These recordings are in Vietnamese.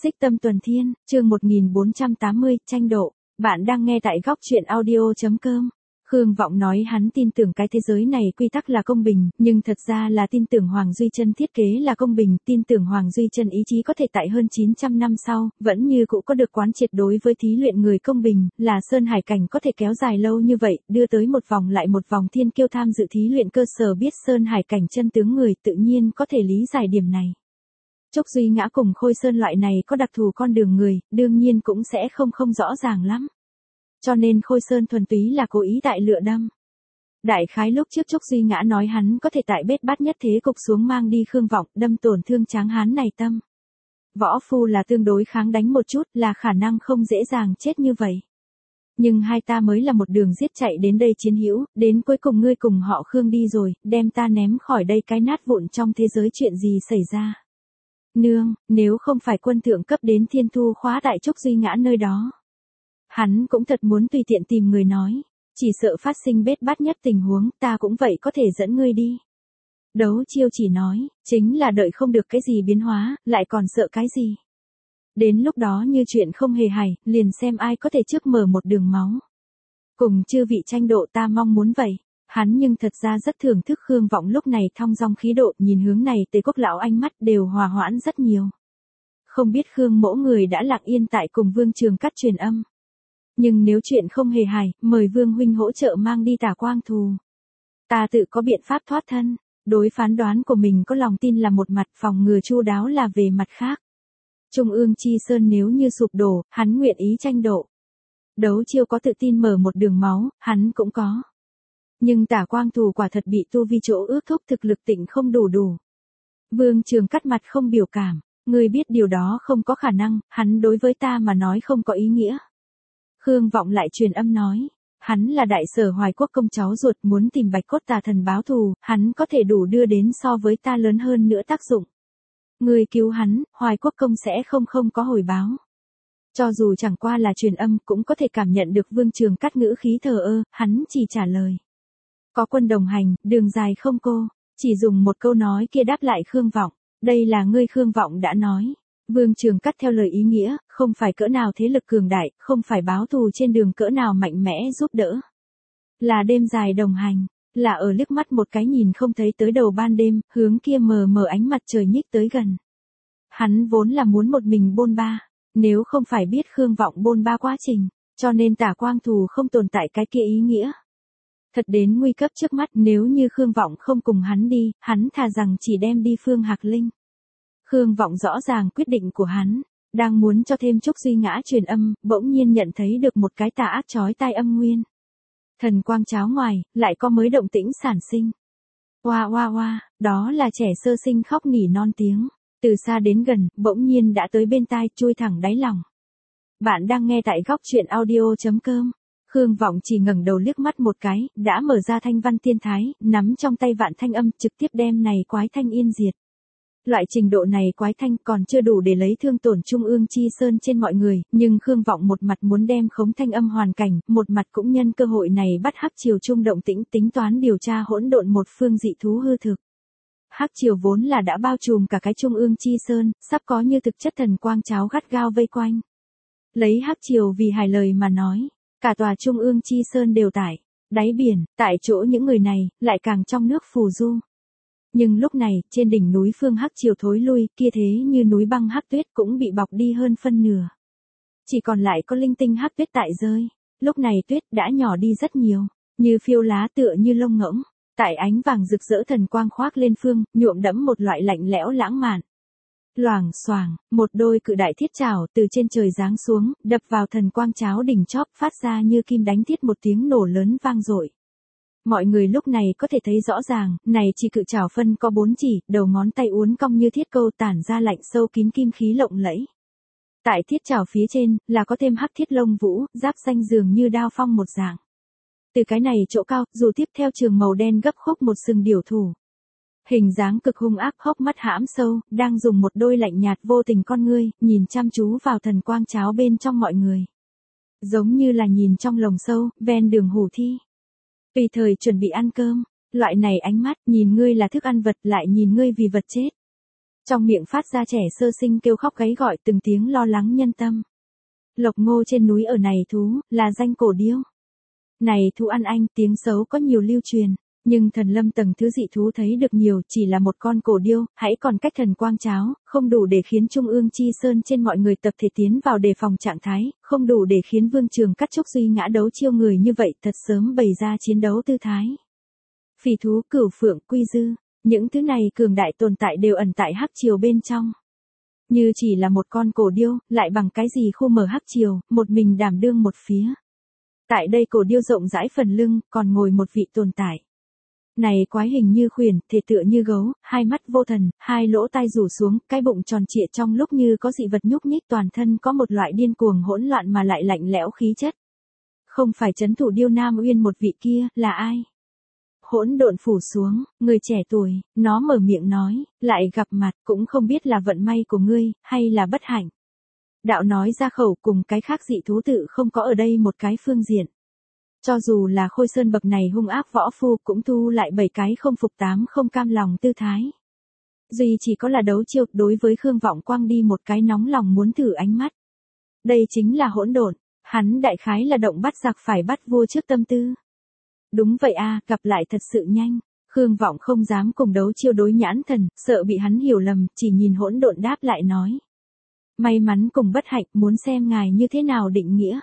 Xích Tâm Tuần Thiên, chương 1480, tranh độ. Bạn đang nghe tại góc truyện audio.com. Khương Vọng nói hắn tin tưởng cái thế giới này quy tắc là công bình, nhưng thật ra là tin tưởng Hoàng Duy Chân thiết kế là công bình, tin tưởng Hoàng Duy Chân ý chí có thể tại hơn 900 năm sau, vẫn như cũ có được quán triệt đối với thí luyện người công bình, là Sơn Hải cảnh có thể kéo dài lâu như vậy, đưa tới một vòng lại một vòng thiên kiêu tham dự thí luyện cơ sở biết Sơn Hải cảnh chân tướng người tự nhiên có thể lý giải điểm này. Trúc Duy Ngã cùng Khôi Sơn loại này có đặc thù con đường người, đương nhiên cũng sẽ không rõ ràng lắm. Cho nên Khôi Sơn thuần túy là cố ý tại lựa đâm. Đại khái lúc trước Trúc Duy Ngã nói hắn có thể tại bết bát nhất thế cục xuống mang đi Khương Vọng, đâm tổn thương tráng hán này tâm. Võ phu là tương đối kháng đánh một chút, là khả năng không dễ dàng chết như vậy. Nhưng hai ta mới là một đường giết chạy đến đây chiến hữu, đến cuối cùng ngươi cùng họ Khương đi rồi, đem ta ném khỏi đây cái nát vụn trong thế giới chuyện gì xảy ra. Nương, nếu không phải quân thượng cấp đến Thiên Thu khóa tại Trúc Duy Ngã nơi đó. Hắn cũng thật muốn tùy tiện tìm người nói, chỉ sợ phát sinh bết bát nhất tình huống, ta cũng vậy có thể dẫn ngươi đi. Đấu Chiêu chỉ nói, chính là đợi không được cái gì biến hóa, lại còn sợ cái gì. Đến lúc đó như chuyện không hề hài, liền xem ai có thể trước mở một đường máu. Cùng chư vị tranh độ ta mong muốn vậy. Hắn nhưng thật ra rất thưởng thức Khương Vọng lúc này thong dong khí độ, nhìn hướng này Tề Quốc lão ánh mắt đều hòa hoãn rất nhiều. Không biết Khương mỗ người đã lặng yên tại cùng Vương Trường Cắt truyền âm. Nhưng nếu chuyện không hề hài, mời Vương huynh hỗ trợ mang đi Tả Quang Thù. Ta tự có biện pháp thoát thân, đối phán đoán của mình có lòng tin là một mặt, phòng ngừa chu đáo là về mặt khác. Trung ương chi sơn nếu như sụp đổ, hắn nguyện ý tranh độ. Đấu Chiêu có tự tin mở một đường máu, hắn cũng có. Nhưng Tả Quang Thù quả thật bị tu vi chỗ ước thúc thực lực tịnh không đủ. Vương Trường Cắt mặt không biểu cảm, ngươi biết điều đó không có khả năng, hắn đối với ta mà nói không có ý nghĩa. Khương Vọng lại truyền âm nói, hắn là đại sở Hoài Quốc công cháu ruột muốn tìm Bạch Cốt Tà Thần báo thù, hắn có thể đủ đưa đến so với ta lớn hơn nữa tác dụng. Ngươi cứu hắn, Hoài Quốc công sẽ không có hồi báo. Cho dù chẳng qua là truyền âm cũng có thể cảm nhận được Vương Trường Cắt ngữ khí thờ ơ, hắn chỉ trả lời. Có quân đồng hành, đường dài không cô, chỉ dùng một câu nói kia đáp lại Khương Vọng, đây là ngươi Khương Vọng đã nói. Vương Trường Cắt theo lời ý nghĩa, không phải cỡ nào thế lực cường đại, không phải báo thù trên đường cỡ nào mạnh mẽ giúp đỡ. Là đêm dài đồng hành, là ở liếc mắt một cái nhìn không thấy tới đầu ban đêm, hướng kia mờ mờ ánh mặt trời nhích tới gần. Hắn vốn là muốn một mình bôn ba, nếu không phải biết Khương Vọng bôn ba quá trình, cho nên Tả Quang Thù không tồn tại cái kia ý nghĩa. Thật đến nguy cấp trước mắt nếu như Khương Vọng không cùng hắn đi, hắn thà rằng chỉ đem đi Phương Hạc Linh. Khương Vọng rõ ràng quyết định của hắn, đang muốn cho thêm Trúc Duy Ngã truyền âm, bỗng nhiên nhận thấy được một cái tà ác chói tai âm nguyên. Thần quang cháo ngoài, lại có mới động tĩnh sản sinh. Oa oa oa, đó là trẻ sơ sinh khóc nỉ non tiếng, từ xa đến gần, bỗng nhiên đã tới bên tai, chui thẳng đáy lòng. Bạn đang nghe tại góc truyện audio.com. Khương Vọng chỉ ngẩng đầu liếc mắt một cái, đã mở ra thanh văn tiên thái, nắm trong tay vạn thanh âm, trực tiếp đem này quái thanh yên diệt. Loại trình độ này quái thanh còn chưa đủ để lấy thương tổn Trung ương chi sơn trên mọi người, nhưng Khương Vọng một mặt muốn đem khống thanh âm hoàn cảnh, một mặt cũng nhân cơ hội này bắt Hắc Triều trung động tĩnh tính toán điều tra hỗn độn một phương dị thú hư thực. Hắc Triều vốn là đã bao trùm cả cái Trung ương chi sơn, sắp có như thực chất thần quang cháo gắt gao vây quanh. Lấy Hắc Triều vì hài lời mà nói. Cả tòa Trung ương chi sơn đều tại đáy biển, tại chỗ những người này, lại càng trong nước phù du. Nhưng lúc này, trên đỉnh núi phương Hắc Triều thối lui, kia thế như núi băng hắc tuyết cũng bị bọc đi hơn phân nửa. Chỉ còn lại có linh tinh hắc tuyết tại rơi, lúc này tuyết đã nhỏ đi rất nhiều, như phiêu lá tựa như lông ngỗng, tại ánh vàng rực rỡ thần quang khoác lên phương, nhuộm đẫm một loại lạnh lẽo lãng mạn. Loảng xoảng, một đôi cự đại thiết chảo từ trên trời giáng xuống, đập vào thần quang cháo đỉnh chóp phát ra như kim đánh thiết một tiếng nổ lớn vang dội. Mọi người lúc này có thể thấy rõ ràng, này chỉ cự chảo phân có 4 chỉ, đầu ngón tay uốn cong như thiết câu tản ra lạnh sâu kín kim khí lộng lẫy. Tại thiết chảo phía trên, là có thêm hắc thiết lông vũ, giáp xanh dường như đao phong một dạng. Từ cái này chỗ cao, dù tiếp theo trường màu đen gấp khúc một sừng điểu thủ. Hình dáng cực hung ác hốc mắt hãm sâu, đang dùng một đôi lạnh nhạt vô tình con ngươi, nhìn chăm chú vào thần quang cháo bên trong mọi người. Giống như là nhìn trong lồng sâu, ven đường hủ thi. Tùy thời chuẩn bị ăn cơm, loại này ánh mắt, nhìn ngươi là thức ăn vật lại nhìn ngươi vì vật chết. Trong miệng phát ra trẻ sơ sinh kêu khóc gáy gọi từng tiếng lo lắng nhân tâm. Lộc ngô trên núi ở này thú, là danh cổ điêu. Này thú ăn anh, tiếng xấu có nhiều lưu truyền. Nhưng thần lâm tầng thứ dị thú thấy được nhiều, chỉ là một con cổ điêu, hãy còn cách thần quang cháo, không đủ để khiến Trung ương chi sơn trên mọi người tập thể tiến vào đề phòng trạng thái, không đủ để khiến Vương Trường Cắt Trúc Duy ngã đấu chiêu người như vậy thật sớm bày ra chiến đấu tư thái. Phỉ thú, cửu phượng, quy dư, những thứ này cường đại tồn tại đều ẩn tại hắc triều bên trong. Như chỉ là một con cổ điêu, lại bằng cái gì khu mở hắc triều, một mình đảm đương một phía. Tại đây cổ điêu rộng rãi phần lưng, còn ngồi một vị tồn tại. Này quái hình như khuyển, thể tựa như gấu, hai mắt vô thần, hai lỗ tai rủ xuống, cái bụng tròn trịa trong lúc như có dị vật nhúc nhích, toàn thân có một loại điên cuồng hỗn loạn mà lại lạnh lẽo khí chất. Không phải trấn thủ điêu Nam Uyên một vị kia, là ai? Hỗn độn phủ xuống, người trẻ tuổi, nó mở miệng nói, lại gặp mặt, cũng không biết là vận may của ngươi, hay là bất hạnh. Đạo nói ra khẩu cùng cái khác dị thú tự không có ở đây một cái phương diện. Cho dù là Khôi Sơn bậc này hung ác võ phu cũng thu lại 7 cái không phục 8 không cam lòng tư thái. Duy chỉ có là đấu chiêu đối với Khương Vọng quang đi một cái nóng lòng muốn thử ánh mắt. Đây chính là hỗn độn, hắn đại khái là động bắt giặc phải bắt vua trước tâm tư. Đúng vậy a, gặp lại thật sự nhanh. Khương Vọng không dám cùng đấu chiêu đối nhãn thần, sợ bị hắn hiểu lầm, chỉ nhìn hỗn độn đáp lại nói. May mắn cùng bất hạnh, muốn xem ngài như thế nào định nghĩa.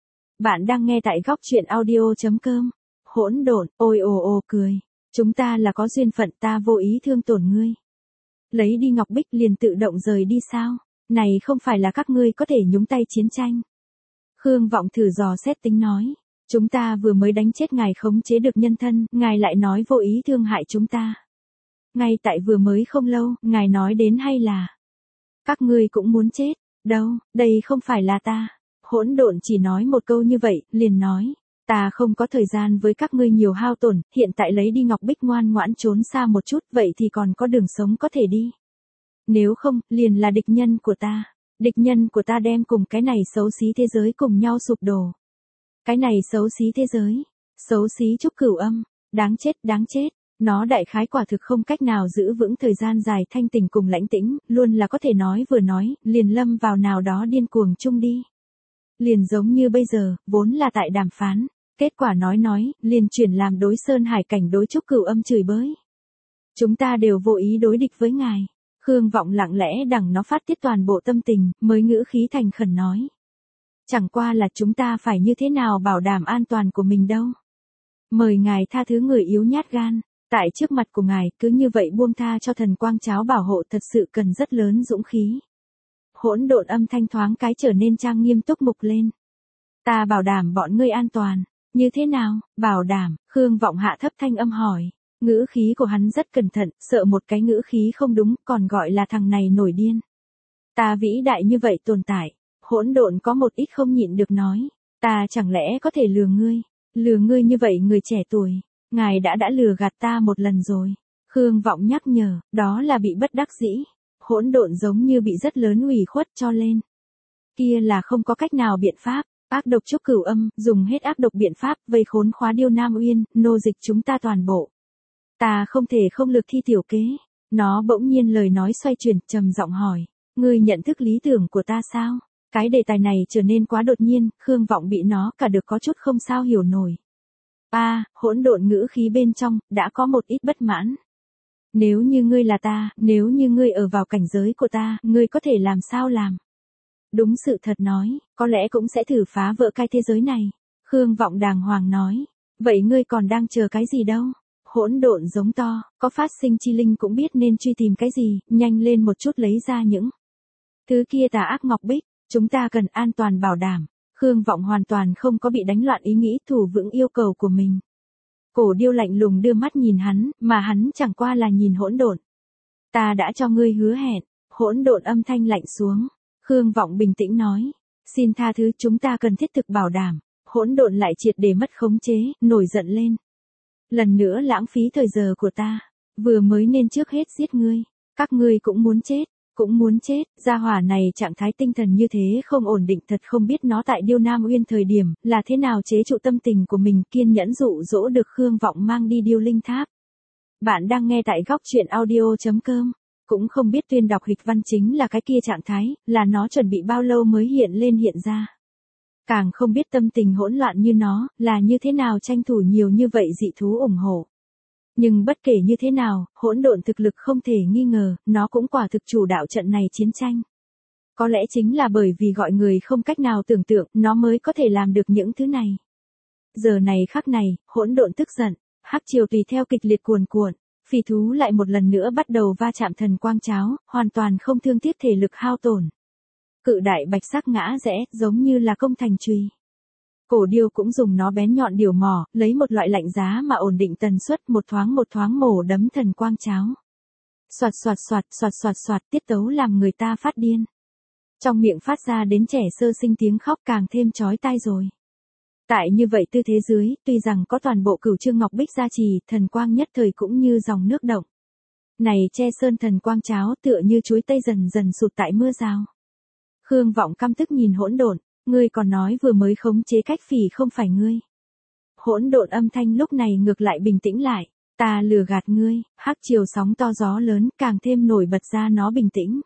Bạn đang nghe tại góc truyện audio.com. Hỗn độn, ôi ồ ồ cười. Chúng ta là có duyên phận, ta vô ý thương tổn ngươi. Lấy đi ngọc bích liền tự động rời đi sao? Này không phải là các ngươi có thể nhúng tay chiến tranh. Khương Vọng thử dò xét tính nói. Chúng ta vừa mới đánh chết ngài khống chế được nhân thân, ngài lại nói vô ý thương hại chúng ta. Ngay tại vừa mới không lâu, ngài nói đến hay là. Các ngươi cũng muốn chết, đâu, đây không phải là ta. Hỗn độn chỉ nói một câu như vậy, liền nói, ta không có thời gian với các ngươi nhiều hao tổn, hiện tại lấy đi ngọc bích ngoan ngoãn trốn xa một chút, vậy thì còn có đường sống có thể đi. Nếu không, liền là địch nhân của ta. Địch nhân của ta đem cùng cái này xấu xí thế giới cùng nhau sụp đổ. Cái này xấu xí thế giới, xấu xí Trúc Cửu Âm, đáng chết, đáng chết. Nó đại khái quả thực không cách nào giữ vững thời gian dài thanh tỉnh cùng lãnh tĩnh, luôn là có thể nói vừa nói, liền lâm vào nào đó điên cuồng chung đi. Liền giống như bây giờ, vốn là tại đàm phán, kết quả nói, liền chuyển làm đối Sơn Hải cảnh đối Trúc Cửu Âm chửi bới. Chúng ta đều vô ý đối địch với ngài. Khương Vọng lặng lẽ đằng nó phát tiết toàn bộ tâm tình, mới ngữ khí thành khẩn nói. Chẳng qua là chúng ta phải như thế nào bảo đảm an toàn của mình đâu. Mời ngài tha thứ người yếu nhát gan. Tại trước mặt của ngài, cứ như vậy buông tha cho thần quang cháo bảo hộ thật sự cần rất lớn dũng khí. Hỗn độn âm thanh thoáng cái trở nên trang nghiêm túc mục lên. Ta bảo đảm bọn ngươi an toàn. Như thế nào, bảo đảm, Khương Vọng hạ thấp thanh âm hỏi. Ngữ khí của hắn rất cẩn thận, sợ một cái ngữ khí không đúng, còn gọi là thằng này nổi điên. Ta vĩ đại như vậy tồn tại. Hỗn độn có một ít không nhịn được nói. Ta chẳng lẽ có thể lừa ngươi như vậy người trẻ tuổi. Ngài đã lừa gạt ta một lần rồi. Khương Vọng nhắc nhở, đó là bị bất đắc dĩ. Hỗn độn giống như bị rất lớn ủy khuất cho lên. Kia là không có cách nào biện pháp, ác độc Trúc Cửu Âm, dùng hết ác độc biện pháp, vây khốn khóa điêu Nam Uyên, nô dịch chúng ta toàn bộ. Ta không thể không lực thi tiểu kế. Nó bỗng nhiên lời nói xoay chuyển, trầm giọng hỏi, ngươi nhận thức lý tưởng của ta sao? Cái đề tài này trở nên quá đột nhiên, Khương Vọng bị nó cả được có chút không sao hiểu nổi. Hỗn độn ngữ khí bên trong, đã có một ít bất mãn. Nếu như ngươi là ta, nếu như ngươi ở vào cảnh giới của ta, ngươi có thể làm sao làm? Đúng sự thật nói, có lẽ cũng sẽ thử phá vỡ cái thế giới này. Khương Vọng đàng hoàng nói, vậy ngươi còn đang chờ cái gì đâu? Hỗn độn giống to, có phát sinh chi linh cũng biết nên truy tìm cái gì, nhanh lên một chút lấy ra những thứ kia tà ác ngọc bích, chúng ta cần an toàn bảo đảm. Khương Vọng hoàn toàn không có bị đánh loạn ý nghĩ thủ vững yêu cầu của mình. Cổ điêu lạnh lùng đưa mắt nhìn hắn, mà hắn chẳng qua là nhìn hỗn độn. Ta đã cho ngươi hứa hẹn, hỗn độn âm thanh lạnh xuống. Khương Vọng bình tĩnh nói, xin tha thứ chúng ta cần thiết thực bảo đảm. Hỗn độn lại triệt để mất khống chế, nổi giận lên. Lần nữa lãng phí thời giờ của ta, vừa mới nên trước hết giết ngươi, các ngươi cũng muốn chết, gia hỏa này trạng thái tinh thần như thế không ổn định thật không biết nó tại điêu Nam Uyên thời điểm, là thế nào chế trụ tâm tình của mình kiên nhẫn dụ dỗ được Khương Vọng mang đi điêu linh tháp. Bạn đang nghe tại góc truyện audio.com. cũng không biết tuyên đọc hịch văn chính là cái kia trạng thái, là nó chuẩn bị bao lâu mới hiện lên hiện ra. Càng không biết tâm tình hỗn loạn như nó, là như thế nào tranh thủ nhiều như vậy dị thú ủng hộ. Nhưng bất kể như thế nào, hỗn độn thực lực không thể nghi ngờ, nó cũng quả thực chủ đạo trận này chiến tranh. Có lẽ chính là bởi vì gọi người không cách nào tưởng tượng, nó mới có thể làm được những thứ này. Giờ này khắc này, hỗn độn tức giận, hắc triều tùy theo kịch liệt cuồn cuộn, phỉ thú lại một lần nữa bắt đầu va chạm thần quang cháo, hoàn toàn không thương tiếc thể lực hao tổn. Cự đại bạch sắc ngã rẽ, giống như là công thành chùy. Cổ điêu cũng dùng nó bén nhọn điều mỏ, lấy một loại lạnh giá mà ổn định tần suất, một thoáng mổ đấm thần quang cháo. Soạt soạt soạt, soạt soạt soạt, tiết tấu làm người ta phát điên. Trong miệng phát ra đến trẻ sơ sinh tiếng khóc càng thêm chói tai rồi. Tại như vậy tư thế dưới, tuy rằng có toàn bộ Cửu Chương Ngọc Bích gia trì, thần quang nhất thời cũng như dòng nước động. Này che sơn thần quang cháo tựa như chuối tây dần dần sụt tại mưa rào. Khương Vọng căm tức nhìn hỗn độn, ngươi còn nói vừa mới khống chế cách phỉ không phải ngươi. Hỗn độn âm thanh lúc này ngược lại bình tĩnh lại, ta lừa gạt ngươi, hắc triều sóng to gió lớn càng thêm nổi bật ra nó bình tĩnh.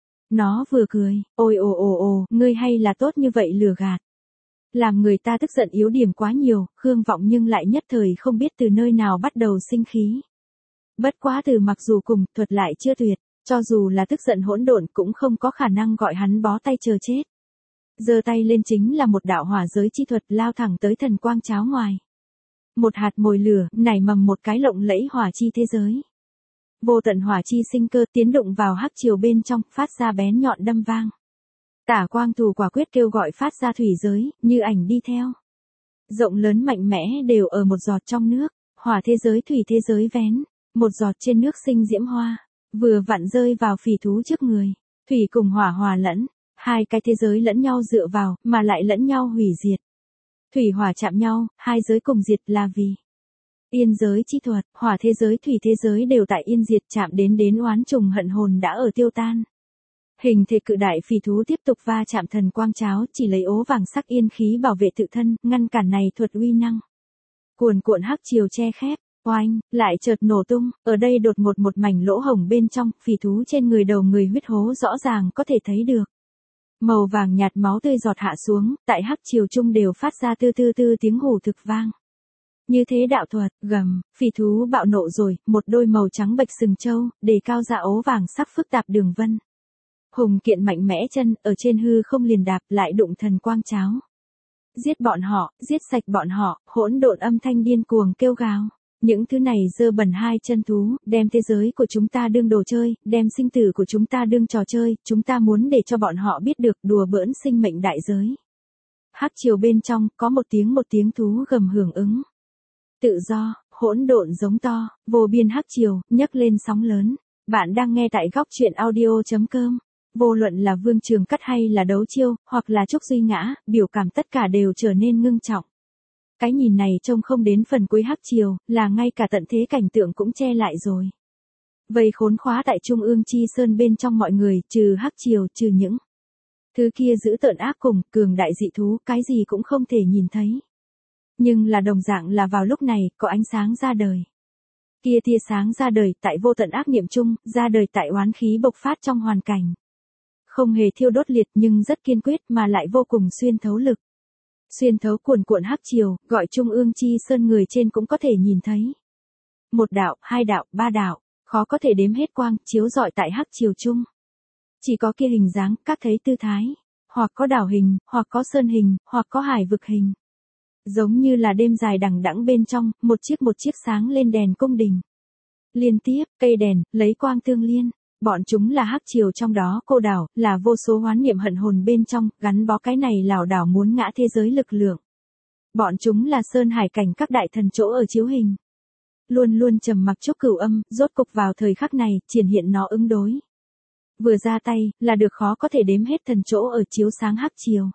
Nó vừa cười, ôi ồ, ngươi hay là tốt như vậy lừa gạt. Làm người ta tức giận yếu điểm quá nhiều, Khương Vọng nhưng lại nhất thời không biết từ nơi nào bắt đầu sinh khí. Bất quá từ mặc dù cùng, thuật lại chưa tuyệt, cho dù là tức giận hỗn độn cũng không có khả năng gọi hắn bó tay chờ chết. Giơ tay lên chính là một đạo hỏa giới chi thuật lao thẳng tới thần quang cháo ngoài. Một hạt mồi lửa, nảy mầm một cái lộng lẫy hỏa chi thế giới. Vô tận hỏa chi sinh cơ tiến đụng vào hắc triều bên trong, phát ra bén nhọn đâm vang. Tả quang thù quả quyết kêu gọi phát ra thủy giới, như ảnh đi theo. Rộng lớn mạnh mẽ đều ở một giọt trong nước, hỏa thế giới thủy thế giới vén, một giọt trên nước sinh diễm hoa, vừa vặn rơi vào phỉ thú trước người. Thủy cùng hỏa hòa lẫn, hai cái thế giới lẫn nhau dựa vào, mà lại lẫn nhau hủy diệt. Thủy hỏa chạm nhau, hai giới cùng diệt là vì yên giới chi thuật, hỏa thế giới thủy thế giới đều tại yên diệt chạm đến oán trùng hận hồn đã ở tiêu tan. Hình thể cự đại phỉ thú tiếp tục va chạm thần quang cháo, chỉ lấy ố vàng sắc yên khí bảo vệ tự thân, ngăn cản này thuật uy năng. Cuồn cuộn hắc triều che khép, oanh, lại chợt nổ tung, ở đây đột ngột một mảnh lỗ hổng bên trong, phỉ thú trên người đầu người huyết hố rõ ràng có thể thấy được. Màu vàng nhạt máu tươi giọt hạ xuống, tại hắc triều trung đều phát ra tư tiếng hù thực vang. Như thế đạo thuật, gầm, phỉ thú bạo nộ rồi, một đôi màu trắng bạch sừng trâu, đề cao ra ố vàng sắc phức tạp đường vân. Hùng kiện mạnh mẽ chân, ở trên hư không liền đạp lại đụng thần quang cháo. Giết bọn họ, giết sạch bọn họ, hỗn độn âm thanh điên cuồng kêu gào. Những thứ này dơ bẩn hai chân thú, đem thế giới của chúng ta đương đồ chơi, đem sinh tử của chúng ta đương trò chơi, chúng ta muốn để cho bọn họ biết được đùa bỡn sinh mệnh đại giới. Hắc triều bên trong, có một tiếng thú gầm hưởng ứng. Tự do, hỗn độn giống to, vô biên hắc triều, nhấc lên sóng lớn. Bạn đang nghe tại góc truyện audio.com. Vô luận là Vương Trường Cắt hay là Đấu Chiêu, hoặc là Trúc Duy Ngã, biểu cảm tất cả đều trở nên ngưng trọng. Cái nhìn này trông không đến phần cuối hắc triều, là ngay cả tận thế cảnh tượng cũng che lại rồi. Vây khốn khóa tại Trung ương Chi Sơn bên trong mọi người, trừ hắc triều, trừ những thứ kia giữ tợn ác cùng, cường đại dị thú, cái gì cũng không thể nhìn thấy. Nhưng là đồng dạng là vào lúc này, có ánh sáng ra đời. Kia tia sáng ra đời tại vô tận ác niệm chung, ra đời tại oán khí bộc phát trong hoàn cảnh. Không hề thiêu đốt liệt nhưng rất kiên quyết mà lại vô cùng xuyên thấu lực. Xuyên thấu cuồn cuộn hắc triều, gọi Trung ương Chi Sơn người trên cũng có thể nhìn thấy. Một đạo, hai đạo, ba đạo, khó có thể đếm hết quang, chiếu rọi tại hắc triều chung. Chỉ có kia hình dáng, các thấy tư thái, hoặc có đảo hình, hoặc có sơn hình, hoặc có hải vực hình. Giống như là đêm dài đằng đẵng bên trong, một chiếc sáng lên đèn cung đình. Liên tiếp, cây đèn, lấy quang tương liên. Bọn chúng là hắc triều trong đó cô đảo, là vô số hoán niệm hận hồn bên trong, gắn bó cái này lảo đảo muốn ngã thế giới lực lượng. Bọn chúng là sơn hải cảnh các đại thần chỗ ở chiếu hình. Luôn luôn trầm mặc chốc cửu âm, rốt cục vào thời khắc này, triển hiện nó ứng đối. Vừa ra tay, là được khó có thể đếm hết thần chỗ ở chiếu sáng hắc triều.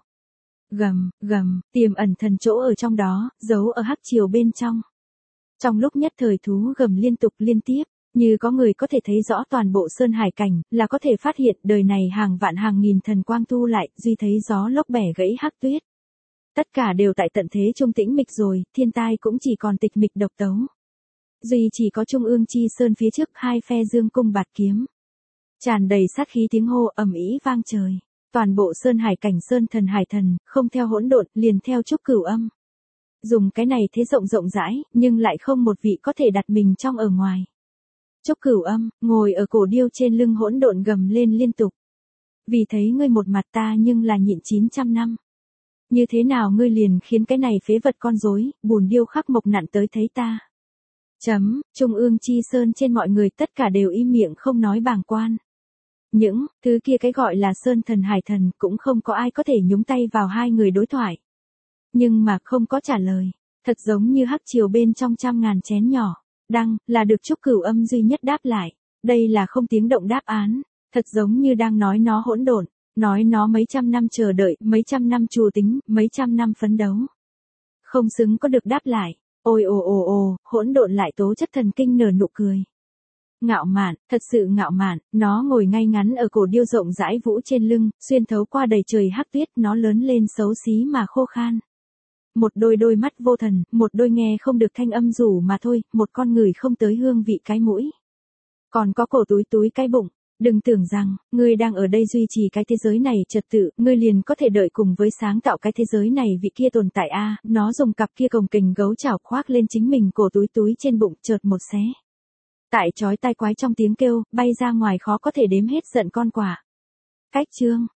Gầm, tiềm ẩn thần chỗ ở trong đó, giấu ở hắc triều bên trong. Trong lúc nhất thời thú gầm liên tục liên tiếp. Như có người có thể thấy rõ toàn bộ sơn hải cảnh, là có thể phát hiện đời này hàng vạn hàng nghìn thần quang tu lại, duy thấy gió lốc bẻ gãy hắc tuyết. Tất cả đều tại tận thế trung tĩnh mịch rồi, thiên tai cũng chỉ còn tịch mịch độc tấu. Duy chỉ có Trung ương Chi Sơn phía trước hai phe dương cung bạt kiếm. Tràn đầy sát khí tiếng hô ầm ĩ vang trời. Toàn bộ sơn hải cảnh sơn thần hải thần, không theo hỗn độn, liền theo Trúc Cửu Âm. Dùng cái này thế rộng rộng rãi, nhưng lại không một vị có thể đặt mình trong ở ngoài. Trúc Cửu Âm, ngồi ở cổ điêu trên lưng hỗn độn gầm lên liên tục. Vì thấy ngươi một mặt ta nhưng là nhịn 900 năm. Như thế nào ngươi liền khiến cái này phế vật con rối, bùn điêu khắc mộc nặn tới thấy ta. Trung ương chi sơn trên mọi người tất cả đều im miệng không nói bàng quan. Những thứ kia cái gọi là sơn thần hải thần cũng không có ai có thể nhúng tay vào hai người đối thoại. Nhưng mà không có trả lời, thật giống như hắc triều bên trong trăm ngàn chén nhỏ. Đăng, là được Trúc Cửu Âm duy nhất đáp lại. Đây là không tiếng động đáp án, thật giống như đang nói nó hỗn độn, nói nó mấy trăm năm chờ đợi, mấy trăm năm trù tính, mấy trăm năm phấn đấu. Không xứng có được đáp lại. Ôi ồ, hỗn độn lại tố chất thần kinh nở nụ cười. Ngạo mạn, thật sự ngạo mạn, nó ngồi ngay ngắn ở cổ điêu rộng rãi vũ trên lưng, xuyên thấu qua đầy trời hắc tuyết, nó lớn lên xấu xí mà khô khan. Một đôi mắt vô thần, một đôi nghe không được thanh âm rủ mà thôi, một con người không tới hương vị cái mũi. Còn có cổ túi cái bụng, đừng tưởng rằng, ngươi đang ở đây duy trì cái thế giới này trật tự, ngươi liền có thể đợi cùng với sáng tạo cái thế giới này vị kia tồn tại a. Nó dùng cặp kia cồng kềnh gấu chảo khoác lên chính mình cổ túi trên bụng chợt một xé. Tại chói tai quái trong tiếng kêu, bay ra ngoài khó có thể đếm hết giận con quả. Cách chương.